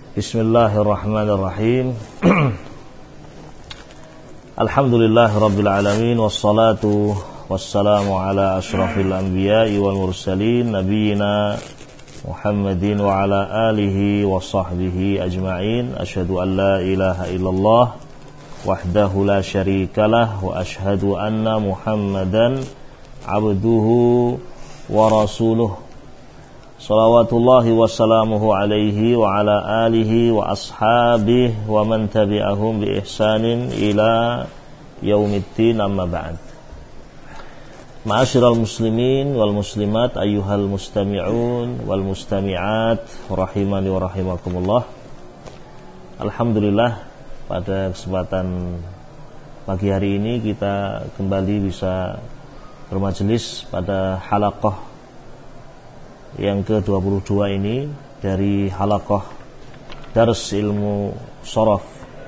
Bismillahirrahmanirrahim. Alhamdulillahirabbil alamin wassalatu wassalamu ala asyrafil anbiya'i wal mursalin nabiyina Muhammadin wa ala alihi wa sahbihi ajma'in. Asyhadu an la ilaha illallah wahdahu la syarikalah wa asyhadu anna Muhammadan abduhu wa rasuluh. Salawatullahi wassalamuhu alaihi wa ala alihi wa ashabihi wa man tabi'ahum bi ihsanin ila yaumiddin, amma ba'd. Ma'asyiral muslimin wal muslimat, ayyuhal mustami'un wal mustami'at, rahimani wa rahimakumullah. Alhamdulillah, pada kesempatan pagi hari ini kita kembali bisa bermajelis pada halaqah yang ke-22 ini dari halaqah Dars Ilmu Shorof.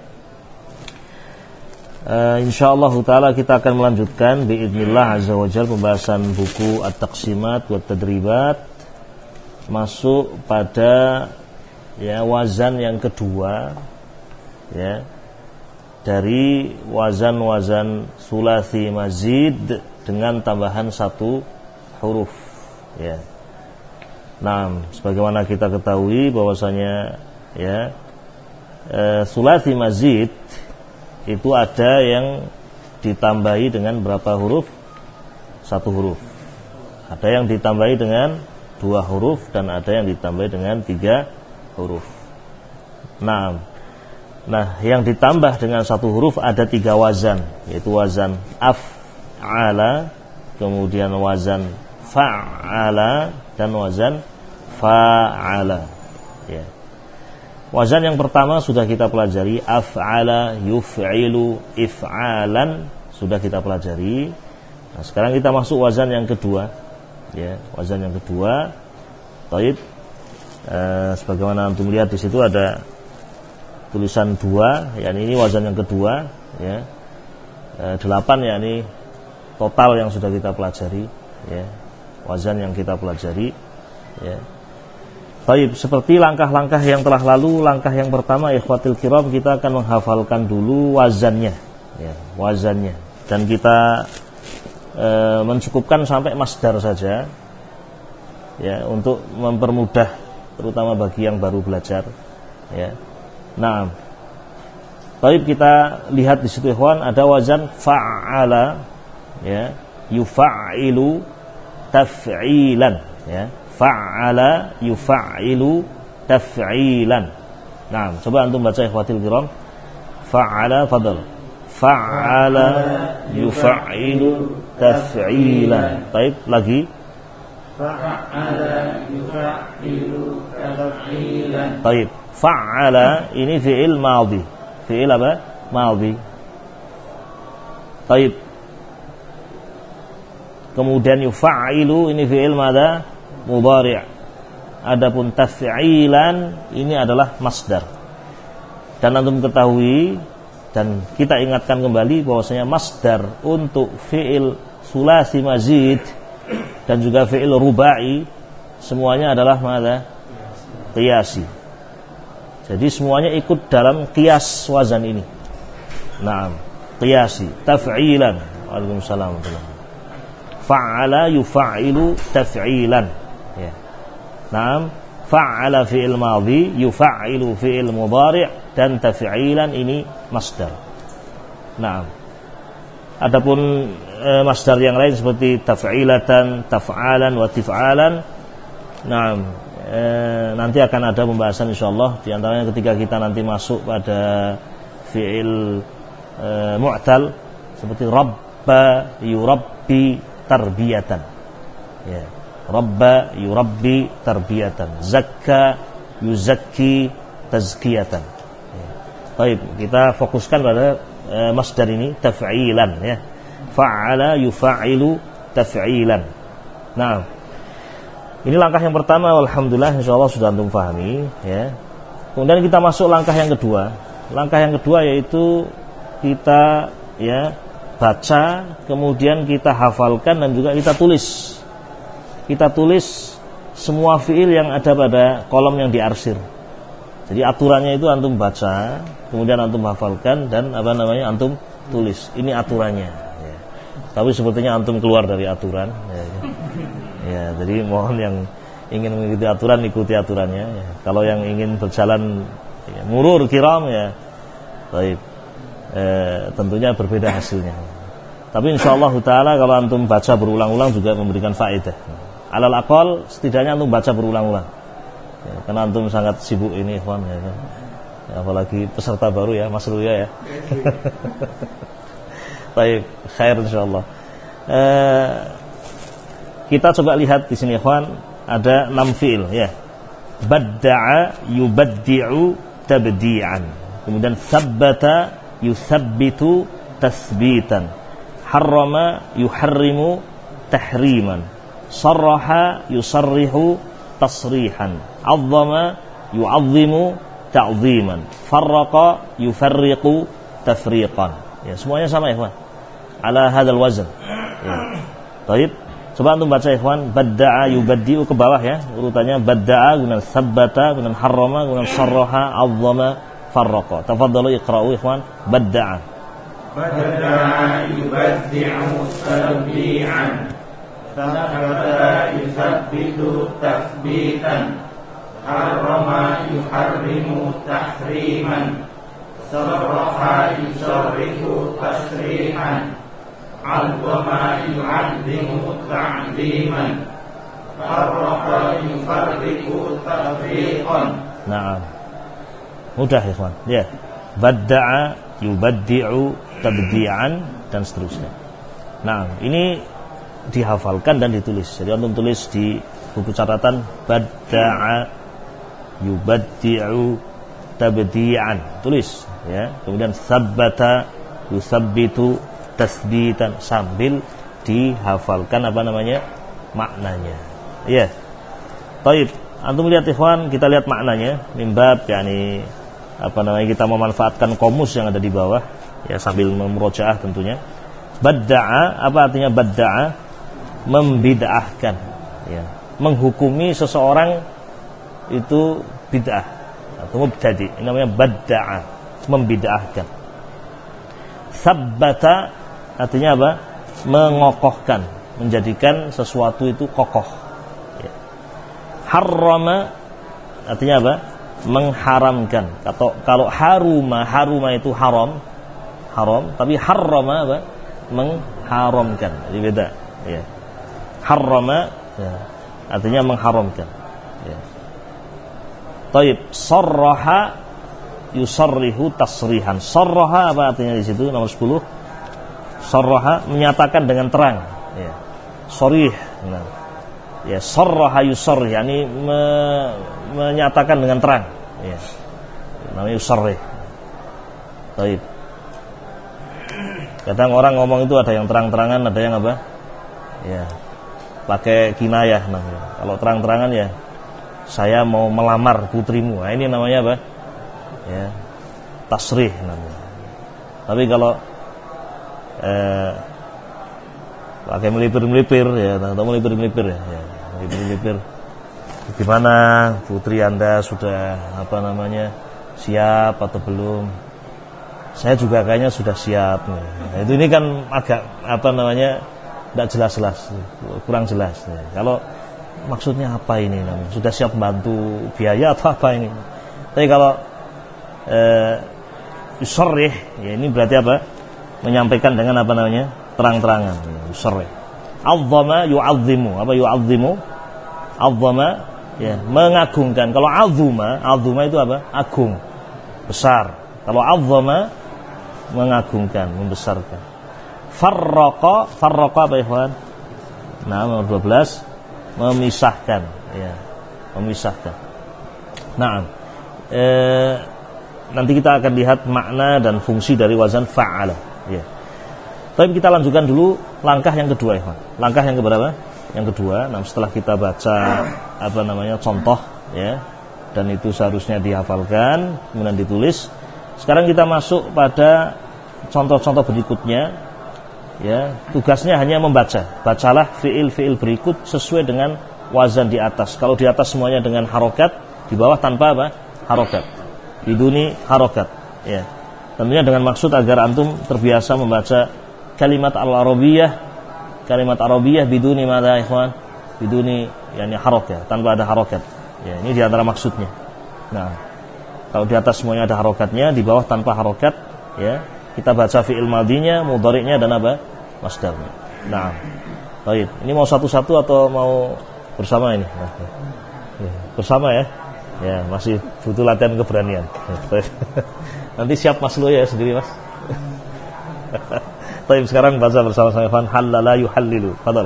Insyaallah ta'ala kita akan melanjutkan biidznillah azza wa jalla pembahasan buku At-Taqsimat wa Tadribat, masuk pada wazan yang kedua dari wazan-wazan sulasi mazid dengan tambahan satu huruf Nah, sebagaimana kita ketahui bahwasanya sulasi mazid itu ada yang ditambahi dengan berapa huruf? Satu huruf. Ada yang ditambahi dengan 2 huruf dan ada yang ditambahi dengan 3 huruf. Nah, yang ditambah dengan 1 huruf ada 3 wazan, yaitu wazan af'ala, kemudian wazan fa'ala dan wazan fa'ala. Wazan yang pertama sudah kita pelajari, af'ala, yuf'ilu, if'alan, sudah kita pelajari. Nah, sekarang kita masuk wazan yang kedua. Wazan yang kedua. Taib. Sebagaimana antum lihat di situ ada tulisan 2, yakni ini wazan yang kedua. 8, yakni total yang sudah kita pelajari. Wazan yang kita pelajari. Baik, seperti langkah-langkah yang telah lalu, langkah yang pertama ikhwatil kiram, kita akan menghafalkan dulu wazannya, wazannya, dan kita mencukupkan sampai masdar saja, untuk mempermudah, terutama bagi yang baru belajar. Nah, baik, kita lihat di situ ikhwan, ada wazan fa'ala, yufa'ilu, taf'ilan, fa'ala yufa'ilu taf'ilan. Nah, coba antum baca ikhwatil kiram. Fa'ala, fadal. Fa'ala yufa'ilu taf'ilan. Baik, lagi. Fa'ala yufa'ilu taf'ilan. Baik, fa'ala ini fi'il madhi. Fi'il apa? Madhi. Baik. Kemudian yufa'ilu ini fi'il madha? Mudhari'. Adapun taf'ilan ini adalah masdar. Dan antum ketahui dan kita ingatkan kembali bahwasanya masdar untuk fi'il sulasi mazid dan juga fi'il rubai semuanya adalah madha? Qiyasi. Jadi semuanya ikut dalam qiyas wazan ini. Naam, qiyasi, taf'ilan. Waalaikumsalam. Fa'ala yufa'ilu taf'ilan. Naam, fa'ala fi'il madhi, yufa'ilu fi'il mudhari' dan taf'ilan ini masdar. Naam. Adapun masdar yang lain seperti taf'ilatan, taf'alan wa tif'alan, naam, nanti akan ada pembahasan insyaallah, di antaranya ketika kita nanti masuk pada fi'il mu'tal seperti rabba yurabbi tarbiyatan. Rabba yurabbi tarbiyatan, zakka yuzakki tazkiyatan. Baik, kita fokuskan pada masdar ini taf'ilan, fa'ala yufa'ilu taf'ilan. Nah, ini langkah yang pertama, alhamdulillah insyaallah sudah antum pahami, Kemudian kita masuk langkah yang kedua. Langkah yang kedua yaitu kita baca, kemudian kita hafalkan dan juga kita tulis. Kita tulis semua fiil yang ada pada kolom yang diarsir. Jadi aturannya itu antum baca, kemudian antum hafalkan dan antum tulis. Ini aturannya. Ya. Tapi sepertinya antum keluar dari aturan. Ya, jadi mohon yang ingin mengikuti aturan ikuti aturannya. Ya. Kalau yang ingin berjalan murur kiram ya, baik. Tentunya berbeda hasilnya. Tapi insyaallah taala kalau antum baca berulang-ulang juga memberikan faedah. Alal aqal setidaknya antum baca berulang-ulang. Ya, karena antum sangat sibuk ini ikhwan ya, kan? Ya, apalagi peserta baru ya Mas Ruya ya. Baik, khair insyaallah. Kita coba lihat di sini ikhwan ada 6 fi'il ya. Badda'a yubaddi'u tabdi'an. Kemudian tsabbata yusabbitu tasbitan. Harrama yuharrimu tahriman. Sarraha yusarrihu tasrihan. 'Azzama yu'azzimu ta'ziman. Farraqa yufarriqu tafriqan. Ya, semuanya sama ikhwan. Ala hadzal wazn. Ya. Baik. Coba antum baca ikhwan, badda'a yubaddi'u ke bawah ya. Urutannya badda'a, kemudian sabbata, kemudian harrama, kemudian sarraha, 'azzama, farraqa. Tafadhalu iqra'u ikhwan. Badda'a. Badda'a yubaddi'u tabdi'an. Sabbata yusabbitu tasbitan. Harrama yuharrimu tahriman. Sarraha yusarrifu tasrihan. 'Azzama yu'azzimu ta'ziman. Farraqa yufarriqu tafriqan. Naam. Mudah ikhwan. Ya. Badda'a yubaddi'u tabdi'an dan seterusnya. Nah, ini dihafalkan dan ditulis. Jadi antum tulis di buku catatan badda'a yubaddi'u tabdi'an. Tulis ya. Kemudian sabbata yusabbitu tasbitan sambil dihafalkan maknanya. Ya. Baik, antum lihat ikhwan, kita lihat maknanya mimbab yakni kita memanfaatkan komus yang ada di bawah ya sambil memurojaah tentunya. Badda'a, apa artinya badda'a? Membid'ahkan ya, menghukumi seseorang itu bid'ah atau mubtadi. Ini namanya badda'a, membid'ahkan. Sabbata artinya apa? Mengokohkan, menjadikan sesuatu itu kokoh ya. Harrama artinya apa? Mengharamkan. Kalau haruma itu haram, tapi harrama apa? Mengharamkan. Jadi beda ya. Harrama ya, artinya mengharamkan ya. Taib, sarraha yusarrihu tasrihan. Sarraha apa artinya di situ nomor 10? Sarraha menyatakan dengan terang ya. Sharih. Nah. Ya, sarraha yusarrih yakni menyatakan dengan terang ya. Namanya yusarrih. Taib. Kadang orang ngomong itu ada yang terang-terangan, ada yang apa? Ya, pakai kinayah namanya. Kalau terang-terangan ya, saya mau melamar putrimu. Nah, ini namanya apa? Ya, tasrih namanya. Tapi kalau pakai melipir-melipir ya, atau melipir-melipir ya, melipir-melipir. Gimana putri Anda sudah siap atau belum? Saya juga kayaknya sudah siap. Nah, itu ini kan agak tidak jelas-jelas, kurang jelas. Kalau maksudnya apa ini namanya? Sudah siap bantu biaya atau apa ini? Tapi kalau yusarrih, ya ini berarti apa? Menyampaikan dengan terang-terangan. Yusarrih. 'Azzama yu'azzimu. Apa yu'azzimu? 'Azzama ya, mengagungkan. Kalau 'azzuma itu apa? Agung, besar. Kalau 'azzama mengagungkan, membesarkan. Farraqa apa ikhwan? Nah, nomor 12 memisahkan ya, memisahkan. Nah, nanti kita akan lihat makna dan fungsi dari wazan fa'ala ya. Tapi kita lanjutkan dulu langkah yang kedua ikhwan. Langkah yang keberapa? Yang kedua. Nah, setelah kita baca contoh ya, dan itu seharusnya dihafalkan kemudian ditulis. Sekarang kita masuk pada contoh-contoh berikutnya ya. Tugasnya hanya membaca. Bacalah fiil-fiil berikut sesuai dengan wazan di atas. Kalau di atas semuanya dengan harokat, di bawah tanpa harokat. Biduni harokat. Ya. Tentunya dengan maksud agar antum terbiasa membaca kalimat Arabiyah biduni madza ikhwan? Biduni yani harokat, tanpa ada harokat. Ya, ini di antara maksudnya. Nah, kalau di atas semuanya ada harokatnya, di bawah tanpa harokat, ya, kita baca fi'il madhinya, mudhari'nya dan apa? Masdarnya. Nah, baik. Ini mau satu-satu atau mau bersama ini? Nah, ya, bersama ya. Ya, masih butuh latihan keberanian. Nanti siap Mas Lu ya sendiri Mas. Baik, sekarang baca bersama-sama Ikhwan. Halala yuhallilu. Fadhal.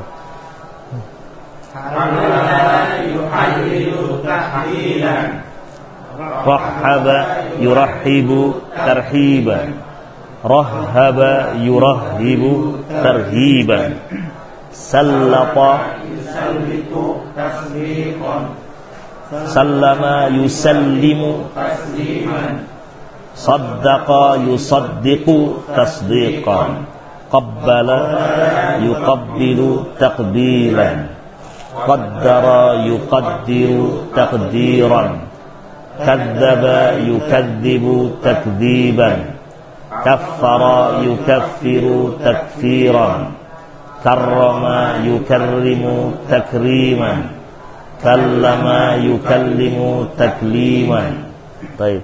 Halala yuhallilu tahlilan. Rahhaba yurahhibu tarhiban. Rahhaba yurahhibu tarhiban. Sallata yusallitu tasliqan. Sallama yusallimu tasliman. Saddaqa yusaddiqu tasdiqan. Qabbala yuqabbilu taqbilan. Qaddara yuqaddiru taqdiran. Kadzdzaba yukadzibu takdziban. Kaffara yukaffiru takfiran. Karrama yukarrimu takriman. Kallama yukallimu takliman. Baik.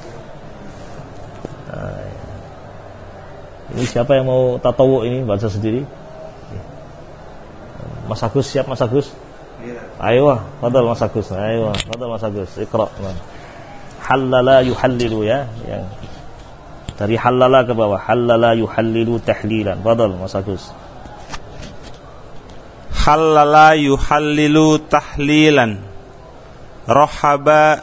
Ini siapa yang mau tatawu ini baca sendiri? Mas Agus, siap Mas Agus? Ayo, fadhal Mas Agus. Ayo, fadhal Mas Agus. Iqra. Halala yuhallilu ya, yang dari halala ke bawah. Halala yuhallilu tahlilan. Fadhal Mas Agus. Halala yuhallilu tahlilan. Rohaba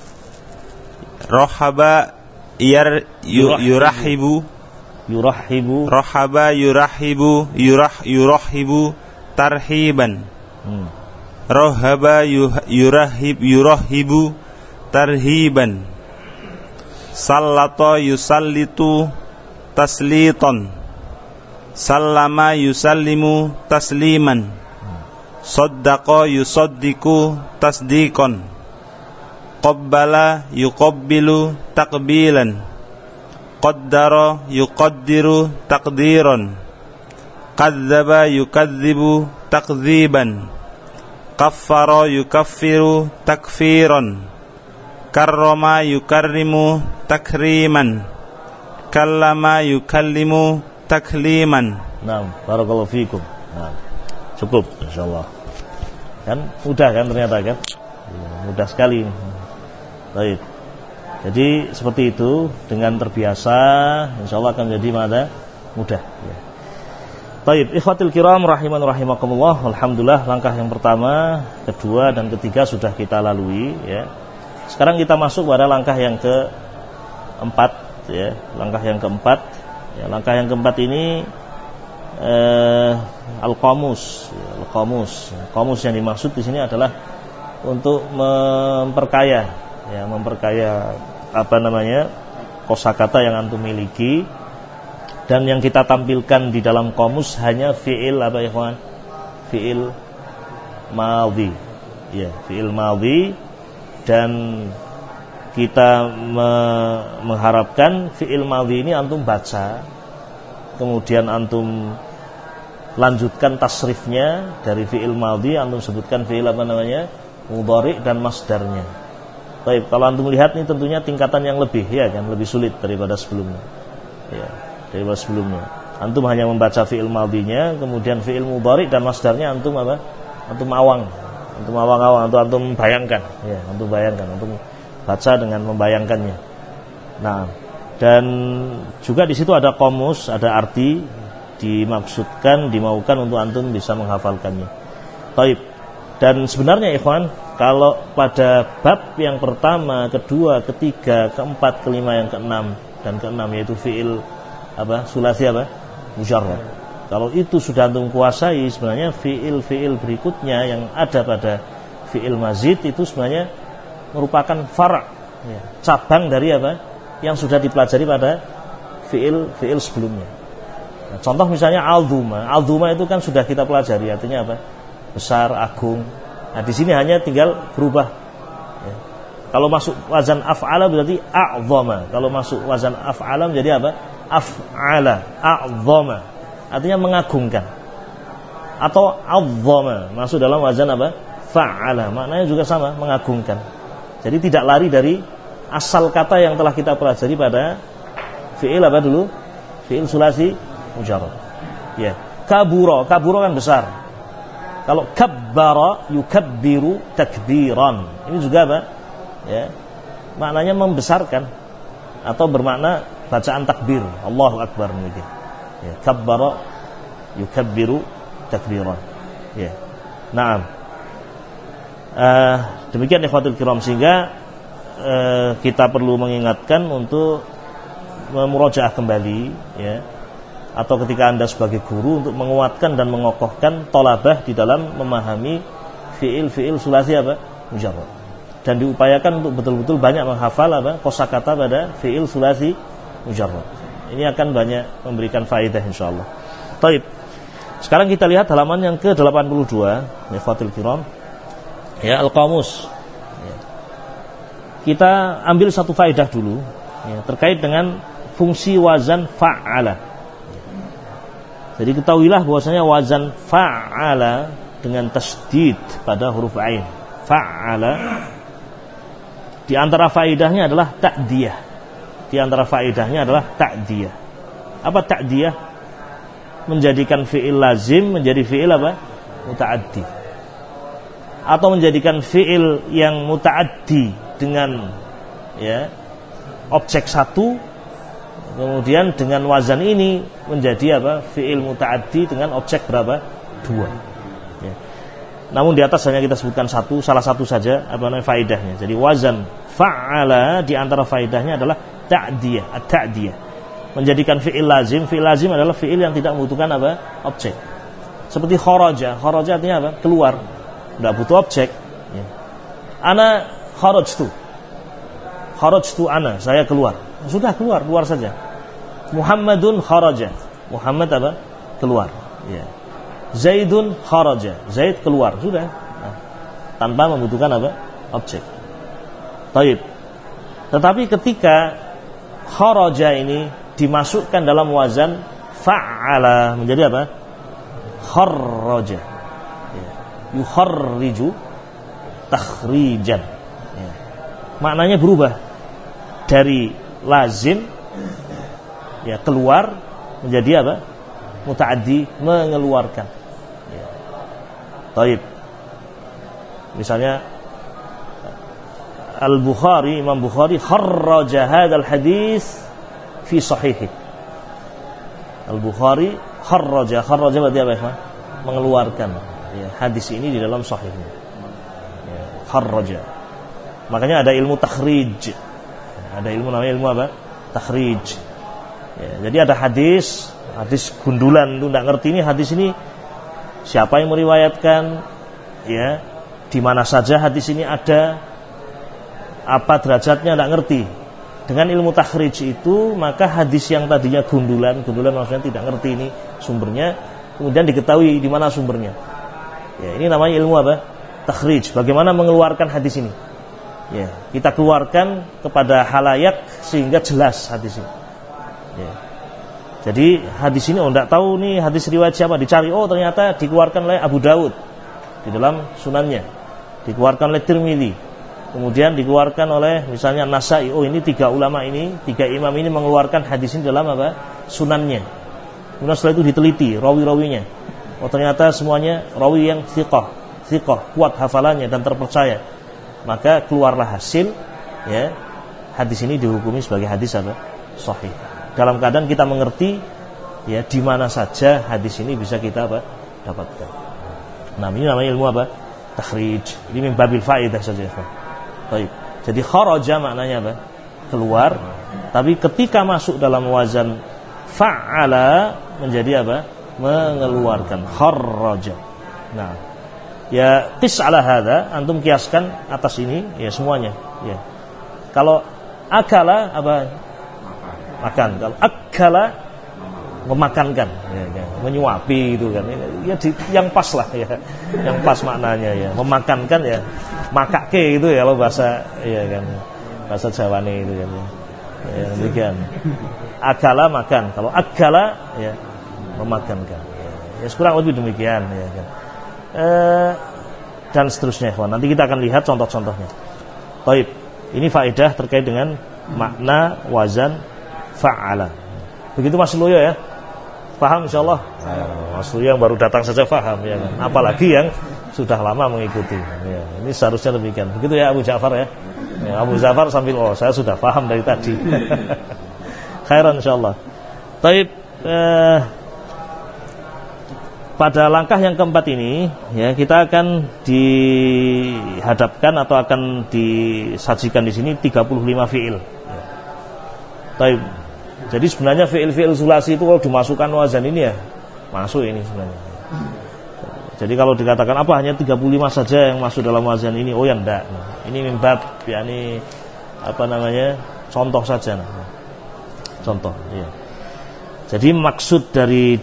yurahibu. Rohaba yurahibu tarhiban. Rohaba yurahibu tarhiban. Sallata yusallitu taslitan. Sallama yusallimu tasliman. Saddaqa yusaddiqu tasdiqan. Qabbala yuqabbilu taqbilan. Qaddara yuqaddiru taqdiran. Kadzdzaba yukadzibu takdziban. Kaffara yukaffiru takfiran. Karrama yukarrimu takriman. Kallama yukallimu takliman. Naam, barakallahu fikum. Nah, cukup insyaallah. Kan mudah kan ternyata kan? Ya, mudah sekali. Baik. Jadi seperti itu, dengan terbiasa insyaallah akan menjadi mudah ya. Baik, ikhwatil kiram rahiman rahimakumullah. Alhamdulillah langkah yang pertama, kedua dan ketiga sudah kita lalui ya. Sekarang kita masuk pada langkah yang keempat ya. Langkah yang keempat. Ya, langkah yang keempat ini al-qamus. Qamus yang dimaksud di sini adalah untuk memperkaya kosakata yang antum miliki, dan yang kita tampilkan di dalam qamus hanya fiil apa ya kawan? Fiil madhi. Ya, fiil madhi, dan kita mengharapkan fiil madhi ini antum baca, kemudian antum lanjutkan tasrifnya dari fiil madhi, antum sebutkan fiil mudhari dan masdarnya. Baik, kalau antum lihat ini tentunya tingkatan yang lebih ya kan, lebih sulit daripada sebelumnya. Ya, daripada sebelumnya. Antum hanya membaca fiil madhinya, kemudian fiil mudhari dan masdarnya antum apa? Antum awang, antum bayangkan, ya, antum baca dengan membayangkannya. Nah, dan juga di situ ada qamus, ada arti, dimaukan untuk antum bisa menghafalkannya. Baik. Dan sebenarnya ikhwan, kalau pada bab yang pertama, kedua, ketiga, keempat, kelima, yang keenam dan keenam, yaitu fiil sulasi mujarrad. Kalau itu sudah antum kuasai, sebenarnya fiil berikutnya yang ada pada fiil mazid itu sebenarnya merupakan far', ya, cabang dari yang sudah dipelajari pada fiil sebelumnya. Nah, contoh misalnya alduma itu kan sudah kita pelajari, artinya besar, agung. Nah, di sini hanya tinggal berubah ya. Kalau masuk wazan af'ala berarti a'zama. Kalau masuk wazan af'ala menjadi apa? Af'ala, a'zama. Artinya mengagungkan. Atau azzama, masuk dalam wazan apa? Fa'ala. Maknanya juga sama, mengagungkan. Jadi tidak lari dari asal kata yang telah kita pelajari pada fi'il apa dulu? Fi'il sulasi mujarrad. Ya. Kabura kan besar. Kalau kabbara yukabbiru takbiran. Ini juga apa? Ya. Maknanya membesarkan atau bermakna bacaan takbir. Allahu akbar begitu. Ya, kabbara yukabbiru takbiran. Ya. Naam. Demikian ikhwatul kiram, sehingga kita perlu mengingatkan untuk memurajaah kembali, ya. Atau ketika Anda sebagai guru untuk menguatkan dan mengokohkan thalabah di dalam memahami fiil sulasi apa? Mujarrad. Dan diupayakan untuk betul-betul banyak menghafal apa? Kosakata pada fiil sulasi mujarrad. Ini akan banyak memberikan faedah insyaallah. Baik. Sekarang kita lihat halaman yang ke-82, ikhwatul kiram. Ya, al-qamus. Ya. Kita ambil satu faedah dulu, ya, terkait dengan fungsi wazan fa'ala. Jadi ketahuilah bahwasanya wazan fa'ala dengan tasdid pada huruf ain. Fa'ala di antara faedahnya adalah ta'diyah. Di antara faedahnya adalah ta'diyah. Apa ta'diyah? Menjadikan fi'il lazim menjadi fi'il apa? Muta'addi. Atau menjadikan fi'il yang muta'addi dengan ya objek satu, kemudian dengan wazan ini menjadi apa? Fi'il muta'addi dengan objek berapa? 2. Ya. Namun di atas hanya kita sebutkan satu, salah satu saja apa namanya faedahnya. Jadi wazan fa'ala di antara faedahnya adalah ta'diyah, at-ta'diyah. Menjadikan fi'il lazim adalah fi'il yang tidak membutuhkan apa? Objek. Seperti kharaja artinya apa? Keluar. Tidak butuh objek. Ya. Ana kharajtu ana, saya keluar. Sudah keluar saja. Muhammadun kharaja. Muhammad apa? Keluar. Ya. Zaidun kharaja. Zaid keluar. Sudah. Nah, tanpa membutuhkan apa? Objek. Baik. Tetapi ketika kharaja ini dimasukkan dalam wazan fa'ala menjadi apa? Kharraja. Ya. Yukharriju takhrijan. Ya. Maknanya berubah dari lazim ya keluar menjadi apa? Muta'addi, mengeluarkan. Ya. Baik. Misalnya Al-Bukhari, Imam Bukhari kharraja hadzal hadis fi sahihih. Al-Bukhari kharraja berarti apa ya? Mengeluarkan ya, hadis ini di dalam sahihnya. Ya, kharraja. Makanya ada ilmu takhrij. Ada ilmu namanya ilmu apa? Takhrij. Ya, jadi ada hadis gundulan itu enggak ngerti ini hadis ini siapa yang meriwayatkan, ya, di mana saja hadis ini ada, apa derajatnya enggak ngerti. Dengan ilmu takhrij itu maka hadis yang tadinya gundulan maksudnya tidak ngerti ini sumbernya, kemudian diketahui di mana sumbernya. Ya, ini namanya ilmu apa? Takhrij. Bagaimana mengeluarkan hadis ini? Ya, kita keluarkan kepada halayak sehingga jelas hadis ini. Ya. Jadi hadis ini enggak tahu nih hadis riwayat siapa, dicari, oh ternyata dikeluarkan oleh Abu Daud di dalam sunannya, dikeluarkan oleh Tirmidzi, kemudian dikeluarkan oleh misalnya Nasai. Oh ini tiga ulama ini, tiga imam ini mengeluarkan hadis ini dalam apa? Sunannya. Kemudian setelah itu diteliti rawi-rawinya. Oh ternyata semuanya rawi yang thiqah, kuat hafalannya dan terpercaya. Maka keluarlah hasil, ya, hadis ini dihukumi sebagai hadis apa? Sahih. Dalam keadaan kita mengerti, ya, di mana saja hadis ini bisa kita apa? Dapatkan. Nah, ini namanya ilmu apa? Takhrij. Ini min babil faedah saja. Baik. Jadi kharaja maknanya apa? Keluar. Tapi ketika masuk dalam wazan fa'ala menjadi apa? Mengeluarkan. Kharaja. Nah, ya qis ala hadza, antum kiaskan atas ini, ya semuanya, ya. Kalau akala apa? Makan. Kalau akala memakankan, ya, kan? Menyuapi gitu kan, ya yang pas lah ya, yang pas maknanya ya, memakankan ya, makake itu ya kalau bahasa ya kan, bahasa Jawane itu kan, ya demikian. Akala makan, kalau akala ya memakankan, ya kurang lebih demikian ya kan, dan seterusnya. Nanti kita akan lihat contoh-contohnya. Baik, ini faedah terkait dengan makna wazan fa'ala. Begitu Mas Luyo ya. Paham insyaallah? Mas Luyo yang baru datang saja paham ya kan? Apalagi yang sudah lama mengikuti ya. Ini seharusnya demikian. Begitu ya Abu Ja'far ya. Abu Ja'far sambil saya sudah paham dari tadi. Khairan insyaallah. Baik, pada langkah yang keempat ini ya, kita akan dihadapkan atau akan disajikan di sini 35 fiil. Baik. Jadi sebenarnya fiil-fiil sulasi itu kalau dimasukkan wazan ini ya masuk ini sebenarnya. Jadi kalau dikatakan apa hanya 35 saja yang masuk dalam wazan ini, oh ya enggak. Ini mimbab yakni apa namanya? Contoh saja. Contoh, ya. Jadi maksud dari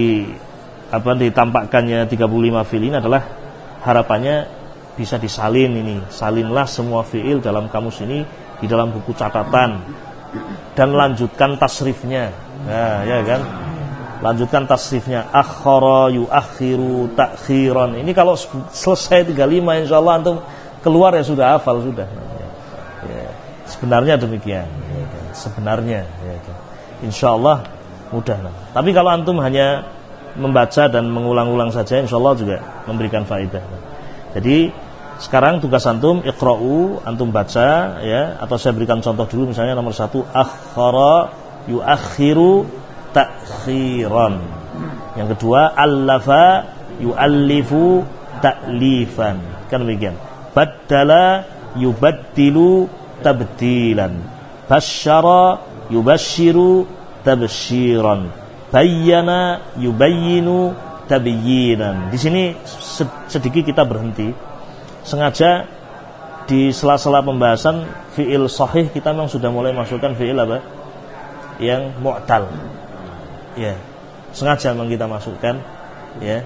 ditampakkannya 35 fiil ini adalah harapannya bisa disalin ini. Salinlah semua fiil dalam kamus ini di dalam buku catatan. Dan lanjutkan tasrifnya. Nah, ya kan? Lanjutkan tasrifnya. Akhara yuakhiru takhiran. Ini kalau selesai 35 insyaallah antum keluar ya sudah hafal sudah. Ya. Sebenarnya demikian. Ya kan? Sebenarnya ya kan? Insyaallah mudah. Tapi kalau antum hanya membaca dan mengulang-ulang saja insyaallah juga memberikan faedah. Jadi sekarang tugas antum iqra'u, antum baca ya, atau saya berikan contoh dulu misalnya nomor 1 akhara yuakhiru takhiran. Yang kedua allafa yuallifu ta'lifan. Kan demikian. Baddala yubaddilu tabdilan. Basyara yubasyiru tabsyiran. Bayyana yubayyinu tabyinan. Di sini sedikit kita berhenti. Sengaja di sela-sela pembahasan fi'il sahih kita memang sudah mulai masukkan fi'il apa? Yang mu'tal. Ya. Sengaja memang kita masukkan ya.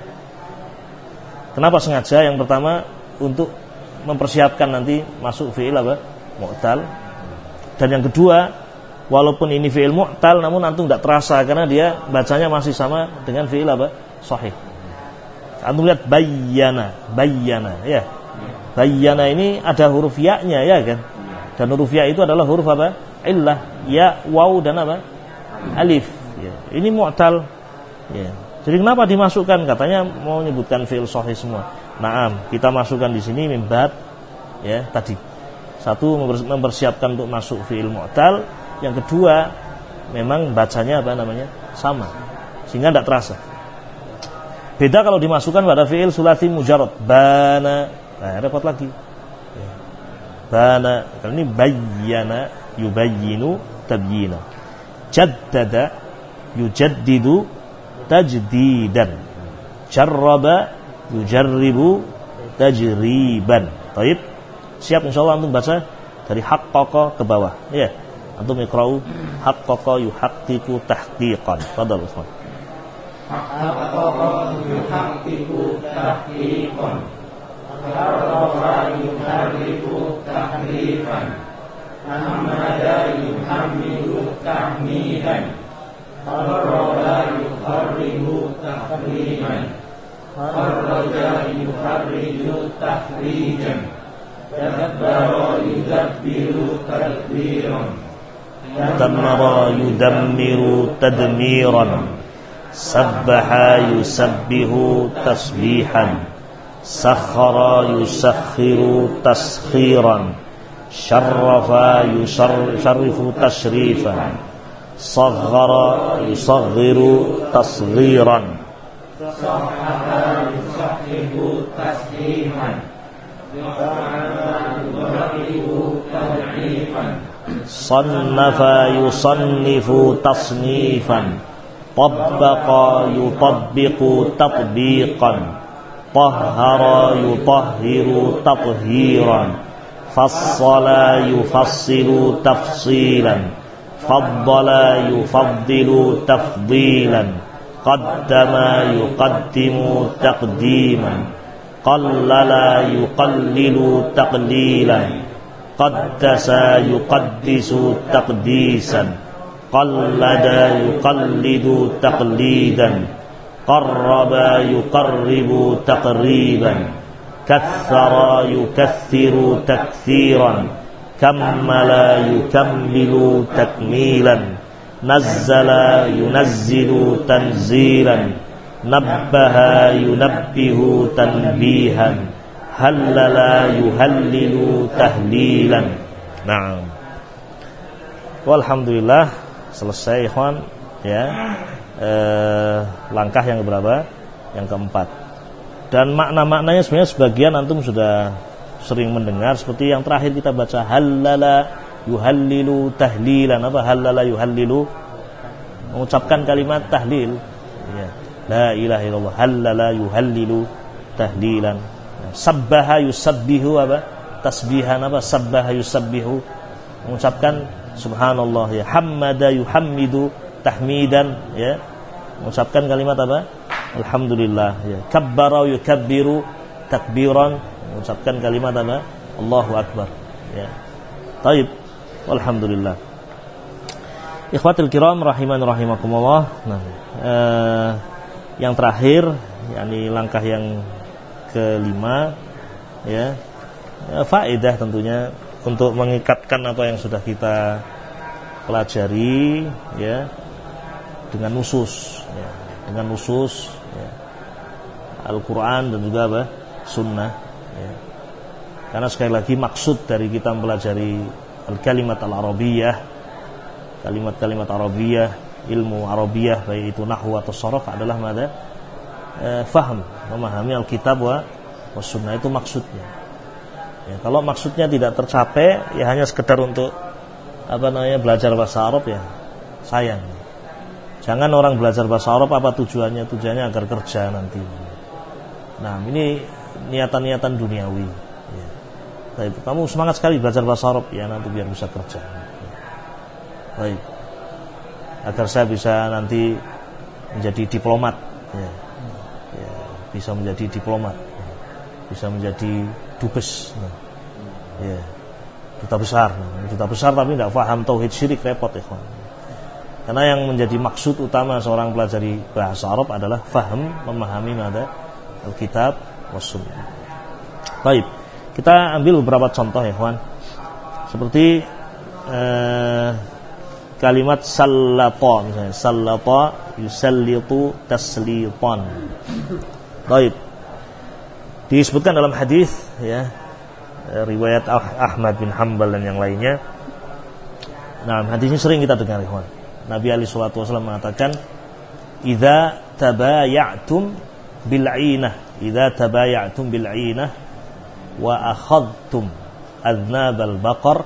Kenapa sengaja? Yang pertama untuk mempersiapkan nanti masuk fi'il apa? Mu'tal. Dan yang kedua, walaupun ini fi'il mu'tal namun antum tidak terasa karena dia bacanya masih sama dengan fi'il apa? Sahih. Antum lihat bayyana ya. Bayyana ini ada huruf ya-nya ya kan. Dan huruf ya itu adalah huruf apa? Illah, ya, waw dan apa? Alif. Ya. Ini mu'tal. Ya. Jadi kenapa dimasukkan? Katanya mau menyebutkan fi'il sahih semua. Naam, kita masukkan di sini mimbab ya tadi. Satu mempersiapkan untuk masuk fi'il mu'tal, yang kedua memang bacanya apa namanya? Sama. Sehingga tidak terasa. Beda kalau dimasukkan pada fi'il sulasi mujarrad. Bana. Nah, repot lagi. Bana, kalau ini bayyana yubayyinu tabyina. Jaddada yujaddidu tajdidan. Jarraba yujarribu tajriban. Baik. Siap insyaallah antum baca dari haqqaqa ke bawah. Ya. Antum iqra'u haqqaqa yuhaqqiqu tahqiqan. Fadhal Ustaz. Haqqaqa yuhaqqiqu tahqiqan. Harrafa yuharrifu tahrifan. Hamada yuhammidu tahmidan. Harrala yuharrifu tahriman. Harraja yuharriju tahrijan. Dabbara yudabbiru tadbiran. Dammara yudammiru tadmiran. Sabbaha yusabbihu tasbihan. Sakhara yusakhiru taskhiran. Syarrafa yusarrifu tashrifan. Saghara yusaghiru tasghiran. Sahhaha yusahhihu tashihan. Sannafa yusannifu tasnifan. Tabbaqa yutabbiqu tatbiqan. Tahhara yutahhiru tathiran. Fassala yufassilu tafsilan. faddala yufaddilu tafdilan, qaddama yuqaddimu taqdiman, qallala yuqallilu taqlilan, qaddasa yuqaddisu taqdisan, qallada yuqallidu taqlidan, qarraba yuqarribu taqriban, kathara yukassiru taksiran, kammala yukammilu takmilan, nazzala yunazzilu tanzilan, nabbaha yunabbihu tanbihan, hallala yuhallilu tahlilan. Naam. Walhamdulillah selesai ikhwan ya. Langkah yang berapa? Yang keempat. Dan makna-maknanya sebenarnya sebagian antum sudah sering mendengar, seperti yang terakhir kita baca hallala yuhallilu tahlilan. Apa hallala yuhallilu? Mengucapkan kalimat tahlil ya. La ilaha illallah, hallala yuhallilu tahlilan. Sabbaha yusabbihu, apa? Tasbihan, apa? Sabbaha yusabbihu, mengucapkan subhanallah ya. Hammada yuhammidu tahmidan ya. Mengucapkan kalimat apa? Alhamdulillah ya. Kabbara yukabbiru takbiran, mengucapkan kalimat apa? Allahu akbar ya. Taib. Alhamdulillah. Ikhwatul kiram rahiman rahimakumullah. Nah, yang terakhir yakni langkah yang kelima ya, faedah tentunya untuk mengikatkan apa yang sudah kita pelajari ya dengan nusus ya, dengan nusus ya, Al-Quran dan juga apa? Sunnah ya. Karena sekali lagi maksud dari kita mempelajari al-kalimat al-arabiyah, kalimat-kalimat arabiyah, ilmu arabiyah baik itu nahwu atau sharaf adalah faham, memahami Alkitab wa sunnah, itu maksudnya ya. Kalau maksudnya tidak tercapai ya hanya sekedar untuk belajar bahasa Arab ya sayang. Jangan orang belajar bahasa Arab apa tujuannya? Tujuannya agar kerja nanti. Nah ini niatan-niatan duniawi ya. Baik, kamu semangat sekali belajar bahasa Arab ya nanti biar bisa kerja ya. Baik, agar saya bisa nanti menjadi diplomat ya. Bisa menjadi diplomat, bisa menjadi dubes, ya, duta besar tapi tidak paham tauhid syirik, repot ikhwan. Karena yang menjadi maksud utama seorang pelajari bahasa Arab adalah faham, memahami Alkitab was sunnah. Baik, kita ambil beberapa contoh ikhwan. Seperti kalimat sallata misalnya, sallata yusallitu taslitan. Baik, disebutkan dalam hadis ya, riwayat Ahmad bin Hanbal dan yang lainnya. Nah, hadis ini sering kita dengar ikhwan. Nabi alaihi salatu wasallam mengatakan, "Idza tabaya'tum bil 'ainah, idza tabaya'tum bil 'ainah wa akhadtum adnabal baqar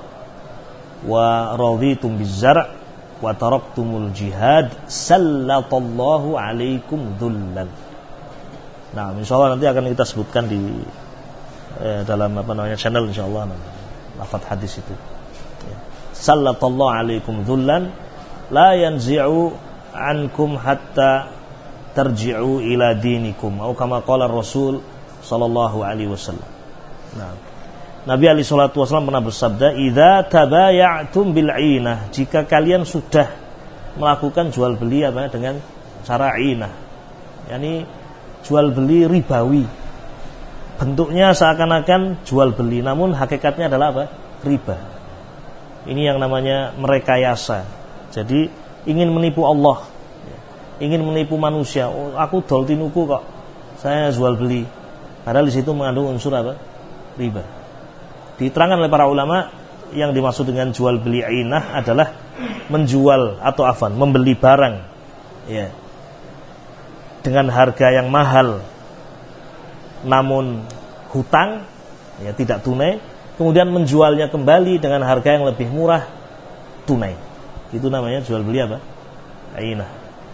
wa raditum biz zar' wa taraktumul jihad, sallatallahu 'alaikum dhullan." Nah, insyaallah nanti akan kita sebutkan di dalam channel insyaallah lafaz hadis itu. Ya. Sallatallahu alaikum dhullan la yanzi'u ankum hatta tarji'u ila dinikum, atau kama qala Rasul sallallahu alaihi wasallam. Nah, Nabi alaihi salatu wasallam pernah bersabda, "Idza tabaya'tum bil 'ainah," jika kalian sudah melakukan jual beli dengan cara 'ainah, yakni jual beli ribawi, bentuknya seakan-akan jual beli namun hakikatnya adalah apa? Riba. Ini yang namanya merekayasa. Jadi ingin menipu Allah, ingin menipu manusia. Oh, aku dol tinuku kok, saya jual beli. Padahal di situ mengandung unsur apa? Riba. Diterangkan oleh para ulama, yang dimaksud dengan jual beli ainah adalah menjual atau membeli barang ya, dengan harga yang mahal namun hutang ya, tidak tunai, kemudian menjualnya kembali dengan harga yang lebih murah tunai. Itu namanya jual beli apa? Ainah.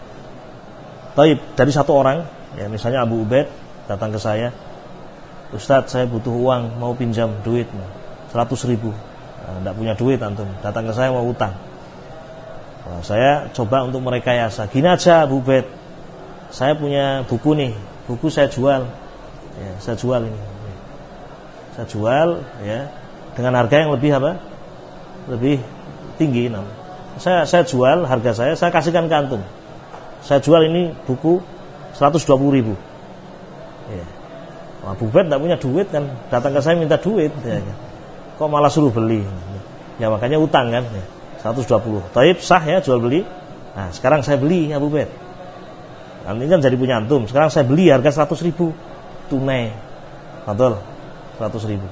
Baik, dari satu orang ya, misalnya Abu Ubaid datang ke saya, "Ustadz, saya butuh uang, mau pinjam duit 100.000. Tidak punya duit antum, datang ke saya mau utang. Nah, saya coba untuk merekayasa. Gini aja Bu Bet, saya punya buku nih, buku saya jual, ya, saya jual ini, saya jual ya dengan harga yang lebih apa? Lebih tinggi. Nah, saya jual harga saya kasihkan ke antum. Saya jual ini buku 120.000. Ya. Wah, Bu Bet tidak punya duit kan, datang ke saya minta duit, ya, kok malah suruh beli? Ya makanya utang kan. Ya. 120. Taib sah ya jual beli. Nah, sekarang saya beli ya Bu Bet. Ini kan jadi punya antum. Sekarang saya beli harga 100.000 tunai. Betul. 100.000.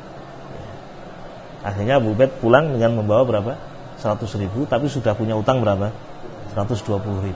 Akhirnya Bu Bet pulang dengan membawa berapa? 100.000, tapi sudah punya utang berapa? 120.000.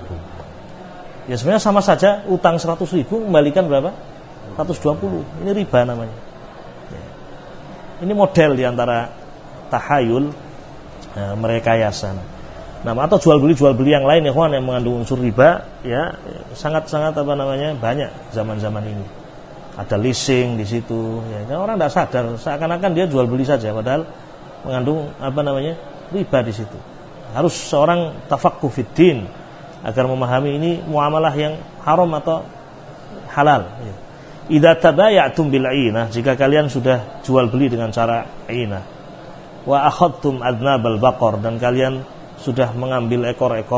Ya sebenarnya sama saja, utang 100.000 kembalikan berapa? 120. Ini riba namanya. Ya. Ini model diantara tahayul, merekayasa. Nah, atau jual beli yang lain ya kawan, yang mengandung unsur riba ya sangat-sangat banyak zaman-zaman ini. Ada leasing di situ ya. Orang tidak sadar, seakan-akan dia jual beli saja padahal mengandung riba di situ. Harus seorang tafaqquh fid din agar memahami ini muamalah yang haram atau halal ya. Idza tabayatum bil 'ainah, jika kalian sudah jual beli dengan cara 'ainah. Wa akhadtum adnabal baqar, dan kalian sudah mengambil ekor-ekor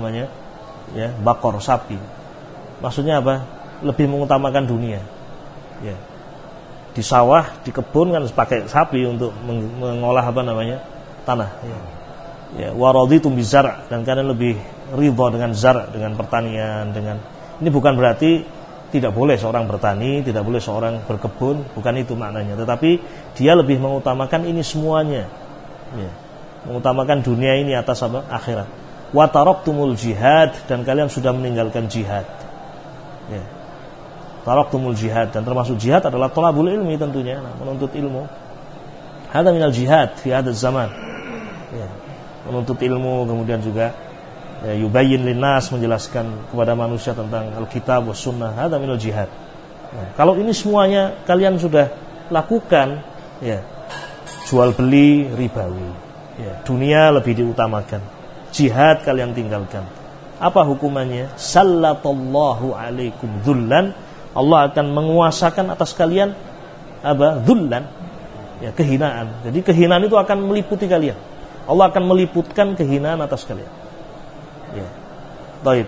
ya, bakor sapi. Maksudnya apa? Lebih mengutamakan dunia. Ya. Di sawah, di kebun kan pakai sapi untuk mengolah tanah. Ya. Ya, wa raditum bizar', dan kalian lebih ridha dengan zar', dengan pertanian, dengan ini bukan berarti tidak boleh seorang bertani, tidak boleh seorang berkebun, bukan itu maknanya. Tetapi dia lebih mengutamakan ini semuanya, ya. Mengutamakan dunia ini atas akhirat. Wa taraktumul jihad, dan kalian sudah meninggalkan jihad. Ya. Taraktumul jihad, dan termasuk jihad adalah thalabul ilmi tentunya, menuntut ilmu. Hada minal jihad fi hadzal zaman. Ya. Menuntut ilmu, kemudian juga ya, yubayyin linnas, menjelaskan kepada manusia tentang Alkitab was sunnah. Hada minal jihad. Nah, kalau ini semuanya kalian sudah lakukan, ya, jual beli ribawi, ya, dunia lebih diutamakan, jihad kalian tinggalkan. Apa hukumannya? Sallatallahu alaikum dzullan, Allah akan menguasakan atas kalian dzullan, ya, kehinaan. Jadi kehinaan itu akan meliputi kalian. Allah akan meliputkan kehinaan atas kalian. Ya. Baik.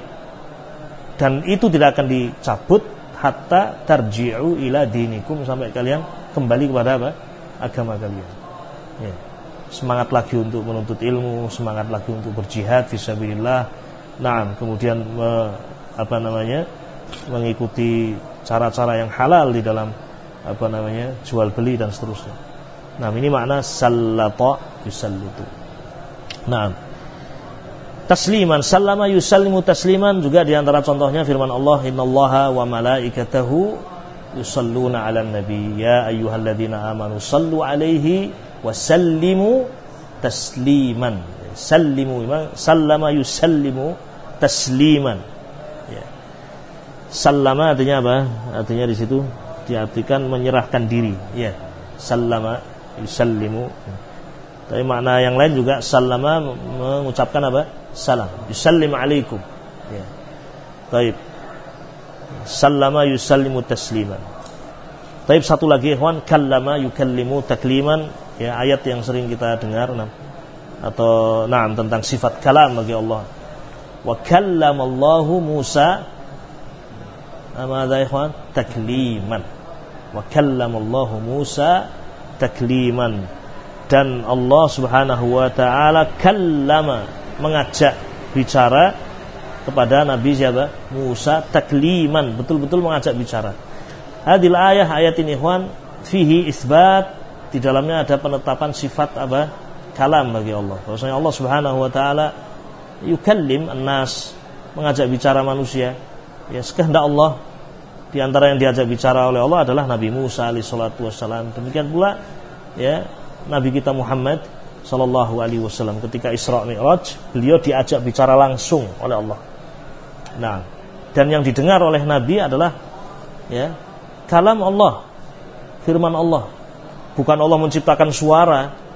Dan itu tidak akan dicabut hatta tarji'u ila dinikum, sampai kalian kembali kepada agama kalian. Ya. Semangat lagi untuk menuntut ilmu, semangat lagi untuk berjihad fisabilillah. Nah, kemudian mengikuti cara-cara yang halal di dalam jual beli dan seterusnya. Nah, ini makna sallata yusallitu. Nah, tasliman, sallama yusallimu tasliman, juga diantara contohnya firman Allah, innallaha wa malaikatahu yusalluna 'alan nabi ya ayyuhalladzina amanu sallu 'alaihi wa sallimu tasliman. Sallimu, sallama yusallimu tasliman. Ya. Sallama artinya apa? Artinya di situ diartikan menyerahkan diri, ya. Sallama yusallimu. Tapi makna yang lain juga sallama mengucapkan apa? Salam. Yusallim alaikum. Ya. Baik. Sallama yusallimu tasliman. Baik, satu lagi ikhwan, kallama yukallimu takliman, ya, ayat yang sering kita dengar atau tentang sifat kalam bagi Allah. Wa kallamallahu Musa amadha ikhwan? Takliman. Wa kallamallahu Musa takliman. Dan Allah subhanahu wa ta'ala kallama, mengajak bicara kepada Nabi siapa? Musa takliman, betul-betul mengajak bicara. Hadil ayat ini ikhwan, fihi isbat, di dalamnya ada penetapan sifat kalam bagi Allah. Bahwasanya Allah subhanahu wa ta'ala yukallim an-nas, mengajak bicara manusia. Ya, sekehendak Allah. Di antara yang diajak bicara oleh Allah adalah Nabi Musa alaihi salatu wassalam. Demikian pula ya Nabi kita Muhammad sallallahu alaihi wasallam, ketika Isra Mi'raj, beliau diajak bicara langsung oleh Allah. Nah, dan yang didengar oleh Nabi adalah ya kalam Allah, firman Allah. Bukan Allah menciptakan suara,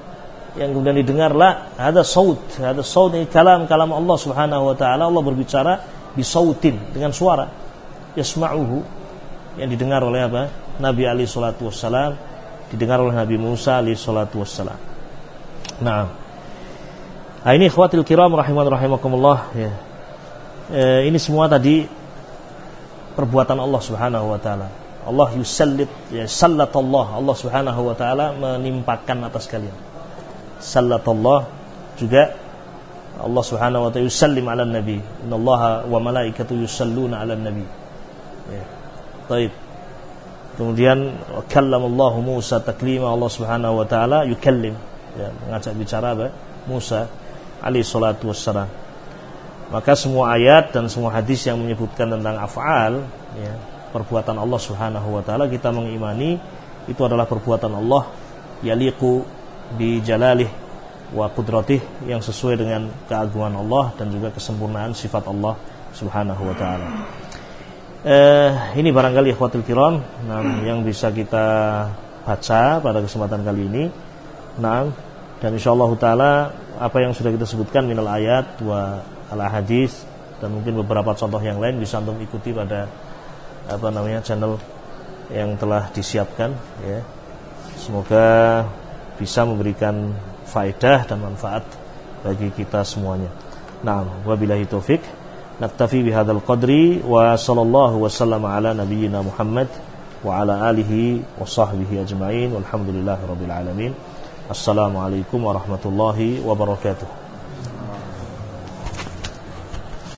yang kemudian didengarlah ada saut ini kalam Allah Subhanahu wa taala. Allah berbicara bisautin, dengan suara yasma'uhu, yang didengar oleh apa? Nabi alaihi salatu wassalam, didengar oleh Nabi Musa alaihi salatu wassalam. Nah, ini ikhwatil kiram rahimakumullah ya. Ini semua tadi perbuatan Allah Subhanahu wa taala. Allah yusallit, ya, sallatallah, Allah Subhanahu wa taala menimpakan atas kalian. Sallatallah juga Allah Subhanahu wa ta'ala yusallim 'alan nabi. Innallaha wa malaikatahu yusalluna 'alan nabi. Ya. Baik. Kemudian kallamallahu Musa taklima, Allah Subhanahu wa ta'ala yukallim, ya, mengajak bicara apa? Musa alaihi salatu wassalam. Maka semua ayat dan semua hadis yang menyebutkan tentang af'al, ya, perbuatan Allah Subhanahu wa ta'ala, kita mengimani itu adalah perbuatan Allah yaliqu bi jalalih wa qudratih, yang sesuai dengan keagungan Allah dan juga kesempurnaan sifat Allah Subhanahu wa ta'ala. Ini barangkali ikhwatul kiram, yang bisa kita baca pada kesempatan kali ini. Nah, dan insyaallah taala apa yang sudah kita sebutkan minal ayat wa al hadis dan mungkin beberapa contoh yang lain bisa untuk ikuti pada channel yang telah disiapkan, ya. Semoga bisa memberikan faedah dan manfaat bagi kita semuanya. Nah, wabillahi taufik. Naktafi bihadzal qadri wa sallallahu wasallama ala nabiyyina Muhammad wa ala alihi wa sahbihi ajma'in walhamdulillahirabbil alamin. Assalamualaikum warahmatullahi wabarakatuh.